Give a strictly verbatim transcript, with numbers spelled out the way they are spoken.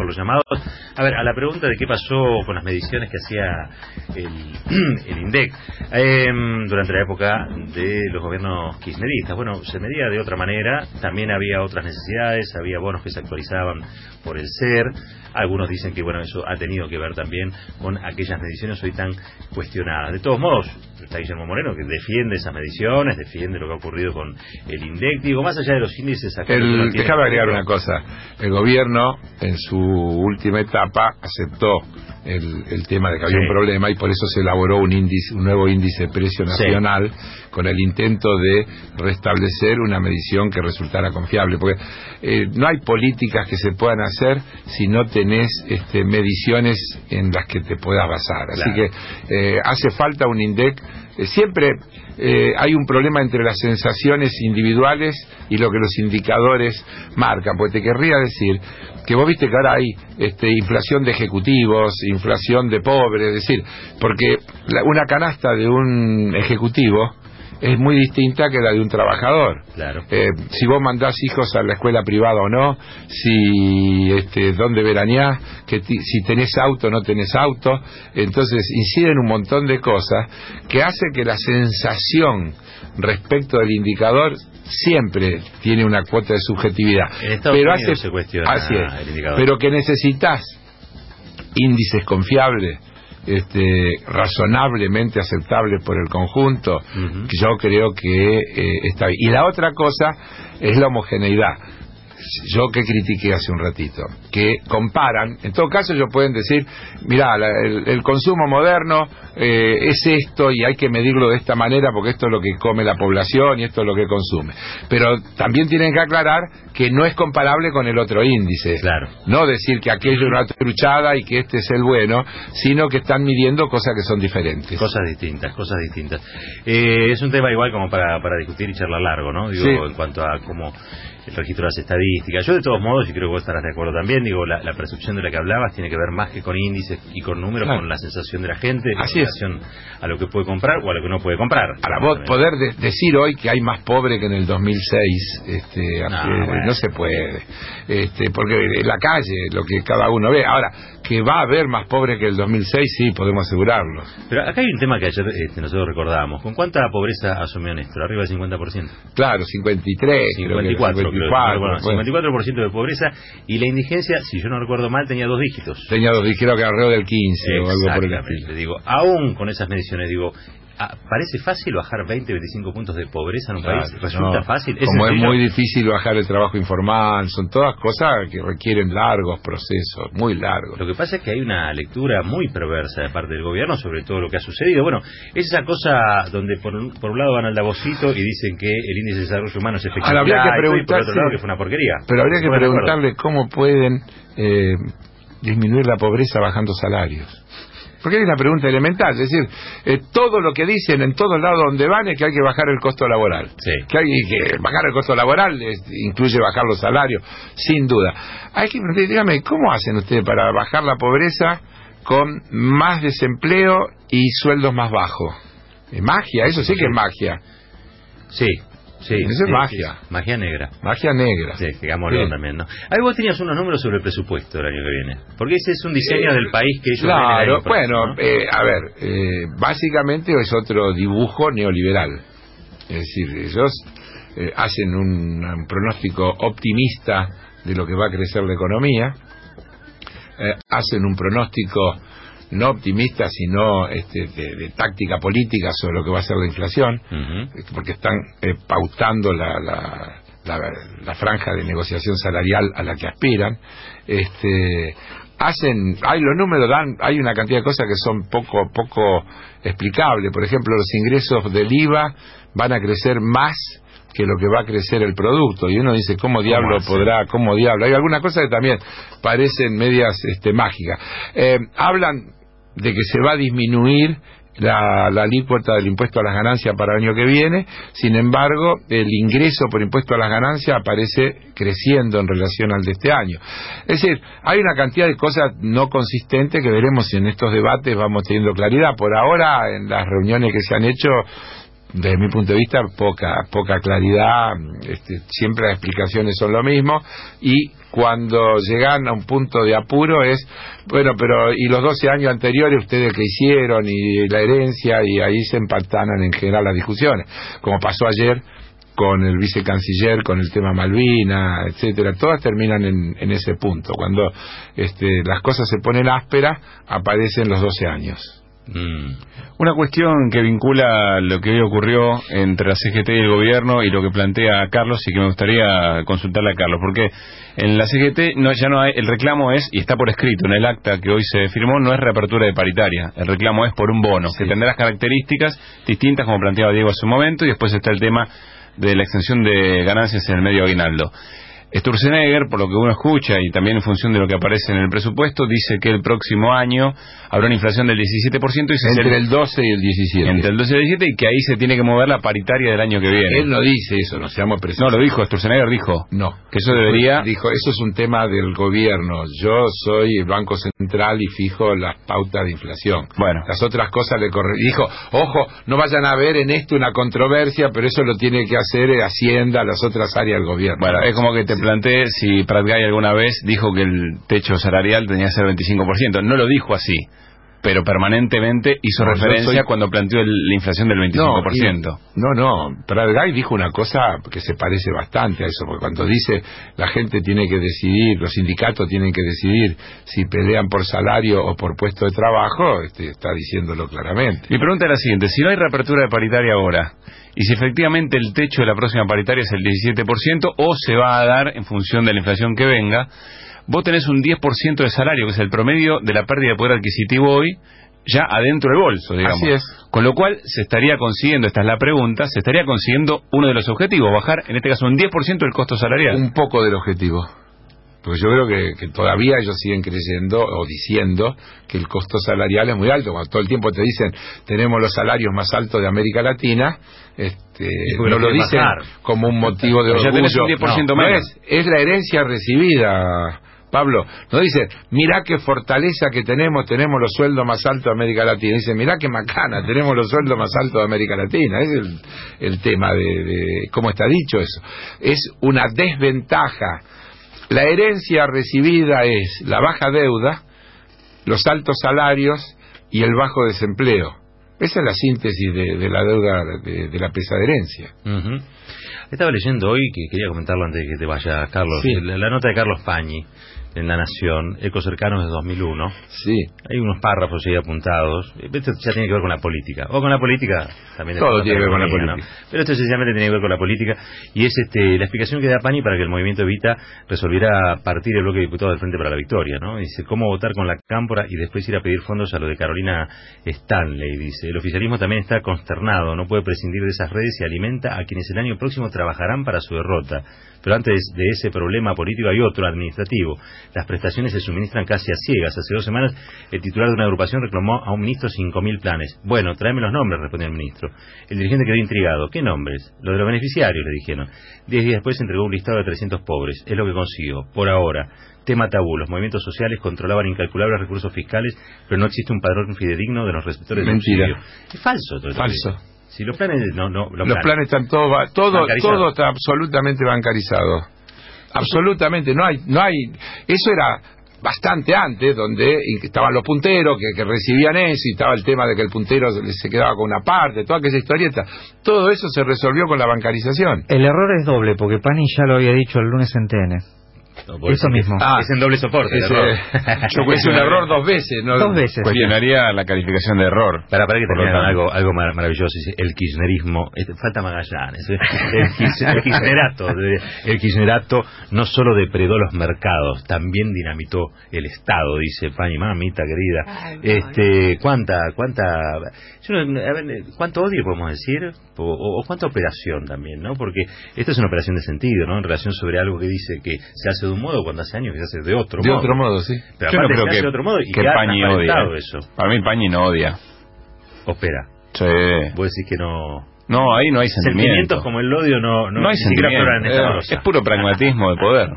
por los llamados. A ver, a la pregunta de qué pasó con las mediciones que hacía el, el INDEC eh, durante la época de los gobiernos kirchneristas. Bueno, se medía de otra manera, también había otras necesidades, había bonos que se actualizaban por el C E R. Algunos dicen que bueno, eso ha tenido que ver también con aquellas mediciones hoy tan cuestionadas. De todos modos, está Guillermo Moreno, que defiende esas mediciones, defiende lo que ha ocurrido con el INDEC. Digo, más allá de los índices... Acá el, déjame agregar una cosa. El gobierno, en su última etapa, aceptó el, el tema de que había sí. un problema y por eso se elaboró un índice, un nuevo índice de precio nacional sí. con el intento de restablecer una medición que resultara confiable. Porque eh, no hay políticas que se puedan hacer si no tenés este, mediciones en las que te puedas basar. Así claro. que eh, hace falta un INDEC. Eh, siempre eh, hay un problema entre las sensaciones individuales y lo que los indicadores marcan, porque te querría decir que vos viste que ahora hay este, inflación de ejecutivos, inflación de pobres, es decir, porque la, una canasta de un ejecutivo es muy distinta que la de un trabajador. Claro. Eh, si vos mandás hijos a la escuela privada o no, si este, dónde veraneás, que ti, si tenés auto o no tenés auto, entonces inciden un montón de cosas que hace que la sensación respecto del indicador siempre tiene una cuota de subjetividad. En Estados pero Unidos hace, se cuestiona así es, el indicador. Pero que necesitas índices confiables, Este, razonablemente aceptable por el conjunto, uh-huh. que yo creo que eh, está bien. Y la otra cosa es la homogeneidad. Yo que critiqué hace un ratito, que comparan, en todo caso ellos pueden decir, mirá, la, el, el consumo moderno eh, es esto y hay que medirlo de esta manera porque esto es lo que come la población y esto es lo que consume. Pero también tienen que aclarar que no es comparable con el otro índice. Claro. No decir que aquello es una truchada y que este es el bueno, sino que están midiendo cosas que son diferentes. Cosas distintas, cosas distintas. Eh, es un tema igual como para, para discutir y charlar largo, ¿no? Digo, sí. en cuanto a cómo el registro de las estadísticas. Yo de todos modos, y creo que vos estarás de acuerdo también, digo, la, la percepción de la que hablabas tiene que ver más que con índices y con números, claro. con la sensación de la gente, en relación a lo que puede comprar o a lo que no puede comprar. Para vos poder de, decir hoy que hay más pobre que en el dos mil seis, este, no, eh, bueno. no se puede, este, porque en la calle, lo que cada uno ve. Ahora, que va a haber más pobre que el dos mil seis, sí, podemos asegurarlo. Pero acá hay un tema que ayer este, nosotros recordábamos. ¿Con cuánta pobreza asumió Néstor? Arriba del cincuenta por ciento. Claro, cincuenta y tres. cincuenta y cuatro, creo, cincuenta y cuatro, bueno, cincuenta y cuatro por ciento de pobreza. Y la indigencia, si yo no recuerdo mal, tenía dos dígitos. Tenía dos dígitos, creo que alrededor del quince o algo por el estilo. Digo, aún con esas mediciones, digo, ¿parece fácil bajar veinte, veinticinco puntos de pobreza en un claro, país? ¿Resulta no. fácil? ¿Es Como sencillo? Es muy difícil bajar el trabajo informal, son todas cosas que requieren largos procesos, muy largos. Lo que pasa es que hay una lectura muy perversa de parte del gobierno sobre todo lo que ha sucedido. Bueno, es esa cosa donde por un, por un lado van al Davosito y dicen que el índice de desarrollo humano es espectacular, habría que preguntarse, y por otro lado que fue una porquería. Pero habría que preguntarle cómo pueden eh, disminuir la pobreza bajando salarios. Porque hay una pregunta elemental, es decir, eh, todo lo que dicen en todos lados donde van es que hay que bajar el costo laboral. Sí. Que hay que bajar el costo laboral es, incluye bajar los salarios, sin duda. Hay que preguntar, dígame, ¿cómo hacen ustedes para bajar la pobreza con más desempleo y sueldos más bajos? ¿Es magia? Eso sí que es magia. Sí. Sí, eso sí, es magia. Sí, magia negra. Magia negra. Sí, digámoslo también, ¿no? Ahí vos tenías unos números sobre el presupuesto del año que viene. Porque ese es un diseño eh, del país que ellos claro, bueno, ¿no? eh, a ver, eh, básicamente es otro dibujo neoliberal. Es decir, ellos eh, hacen un, un pronóstico optimista de lo que va a crecer la economía, eh, hacen un pronóstico no optimista, sino este, de, de táctica política sobre lo que va a ser la inflación, uh-huh. porque están eh, pautando la, la, la, la franja de negociación salarial a la que aspiran. Este, hacen, hay los números dan, hay una cantidad de cosas que son poco poco explicables. Por ejemplo, los ingresos del I V A van a crecer más que lo que va a crecer el producto, y uno dice, ¿cómo diablo ¿Cómo podrá? ¿Cómo diablo? Hay algunas cosas que también parecen medias este, mágicas. Eh, hablan de que se va a disminuir la, la alícuota del impuesto a las ganancias para el año que viene, sin embargo, el ingreso por impuesto a las ganancias aparece creciendo en relación al de este año. Es decir, hay una cantidad de cosas no consistentes que veremos si en estos debates vamos teniendo claridad. Por ahora, en las reuniones que se han hecho, desde mi punto de vista, poca poca claridad, este, siempre las explicaciones son lo mismo, y cuando llegan a un punto de apuro es, bueno, pero y los doce años anteriores ustedes qué hicieron, y la herencia, y ahí se empatanan en general las discusiones, como pasó ayer con el vicecanciller, con el tema Malvina, etcétera. Todas terminan en, en ese punto. Cuando este, las cosas se ponen ásperas, aparecen los doce años. Mm. Una cuestión que vincula lo que hoy ocurrió entre la C G T y el gobierno y lo que plantea Carlos, y que me gustaría consultarle a Carlos, porque en la C G T no, ya no hay, el reclamo es, y está por escrito en el acta que hoy se firmó, no es reapertura de paritaria, el reclamo es por un bono, sí, que tendrá las características distintas como planteaba Diego hace un momento, y después está el tema de la extensión de ganancias en el medio aguinaldo. Sturzenegger, por lo que uno escucha y también en función de lo que aparece en el presupuesto, dice que el próximo año habrá una inflación del diecisiete por ciento. Y se entre se... el doce y el diecisiete. Entre el doce y el diecisiete, y que ahí se tiene que mover la paritaria del año que viene. Él no dice eso, no seamos precisos. No, lo dijo, Sturzenegger dijo. No. Que eso debería... Dijo, eso es un tema del gobierno. Yo soy el Banco Central y fijo las pautas de inflación. Bueno. Las otras cosas le corren. Dijo, ojo, no vayan a ver en esto una controversia, pero eso lo tiene que hacer Hacienda, las otras áreas del gobierno. Bueno, es como que te planteé si Prat Gay alguna vez dijo que el techo salarial tenía que ser veinticinco por ciento. No lo dijo así, pero permanentemente hizo no, referencia soy... cuando planteó el, la inflación del veinticinco por ciento. No, no, no. Prat Gay dijo una cosa que se parece bastante a eso, porque cuando dice la gente tiene que decidir, los sindicatos tienen que decidir si pelean por salario o por puesto de trabajo, este, está diciéndolo claramente. Mi pregunta es la siguiente: si no hay reapertura de paritaria ahora, y si efectivamente el techo de la próxima paritaria es el diecisiete por ciento, o se va a dar en función de la inflación que venga, vos tenés un diez por ciento de salario, que es el promedio de la pérdida de poder adquisitivo hoy, ya adentro del bolso, digamos. Así es. Con lo cual se estaría consiguiendo, esta es la pregunta, se estaría consiguiendo uno de los objetivos, bajar en este caso un diez por ciento el costo salarial. Un poco del objetivo. Porque yo creo que, que todavía ellos siguen creyendo o diciendo que el costo salarial es muy alto. Cuando todo el tiempo te dicen tenemos los salarios más altos de América Latina, este, no lo dicen como un motivo de orgullo. Ya tenés un diez por ciento no, menos. No es, es la herencia recibida, Pablo. No dice, mirá qué fortaleza que tenemos, tenemos los sueldos más altos de América Latina. Dice, mirá qué macana, tenemos los sueldos más altos de América Latina. Es el, el tema de, de cómo está dicho eso. Es una desventaja. La herencia recibida es la baja deuda, los altos salarios y el bajo desempleo. Esa es la síntesis de, de la deuda, de, de la pesada herencia. Uh-huh. Estaba leyendo hoy, que quería comentarlo antes de que te vaya, Carlos, sí. la, la nota de Carlos Pañi en La Nación, Ecocercanos de dos mil uno. Sí. Hay unos párrafos ahí apuntados. Esto ya tiene que ver con la política. O con la política también. Todo tiene que ver con la política. ¿No? Pero esto sencillamente tiene que ver con la política. Y es este la explicación que da Pañi para que el Movimiento Evita resolviera partir el bloque de diputados del Frente para la Victoria, ¿no? Dice, ¿cómo votar con la cámpora y después ir a pedir fondos a lo de Carolina Stanley? Dice, el oficialismo también está consternado. No puede prescindir de esas redes y alimenta a quienes el año próximo trabajarán para su derrota. Pero antes de ese problema político hay otro administrativo. Las prestaciones se suministran casi a ciegas. Hace dos semanas el titular de una agrupación reclamó a un ministro cinco mil planes. Bueno, tráeme los nombres, respondió el ministro. El dirigente quedó intrigado. ¿Qué nombres? Los de los beneficiarios, le dijeron. Diez días después entregó un listado de trescientos pobres. Es lo que consiguió, por ahora. Tema tabú. Los movimientos sociales controlaban incalculables recursos fiscales, pero no existe un padrón fidedigno de los receptores de subsidio. Es falso todo esto. Falso. Si los planes no, no los, los planes, planes están todos todo todo está absolutamente bancarizado. Absolutamente, no hay no hay eso era bastante antes, donde estaban los punteros que, que recibían eso, y estaba el tema de que el puntero se quedaba con una parte, toda aquella historieta. Todo eso se resolvió con la bancarización. El error es doble, porque Pani ya lo había dicho el lunes en T N. No, eso mismo. Ah, es en doble soporte. Es, error. Yo hice un error dos veces. ¿no? Dos veces. Cuestionaría la calificación de error. Para, para que termine algo, algo mar maravilloso. El kirchnerismo. Falta Magallanes. El, el kirchnerato. El kirchnerato no solo depredó los mercados, también dinamitó el Estado, dice Pani, mamita querida. Ay, este, ¿Cuánta, cuánta, yo, a ver, cuánto odio podemos decir? O, o, o cuánta operación también, ¿no? Porque esta es una operación de sentido, ¿no? En relación sobre algo que dice que se hace de un modo cuando hace años que se hace de otro de modo. De otro modo, sí. Pero yo no creo se que, hace de otro modo y que Pañi odia. Eso. Para mí Pañi no odia. Opera. Sí. Vos decís que no... No, ahí no hay sentimiento. Sentimientos como el odio no, no, no hay sentimiento. En esta eh, es puro pragmatismo de poder.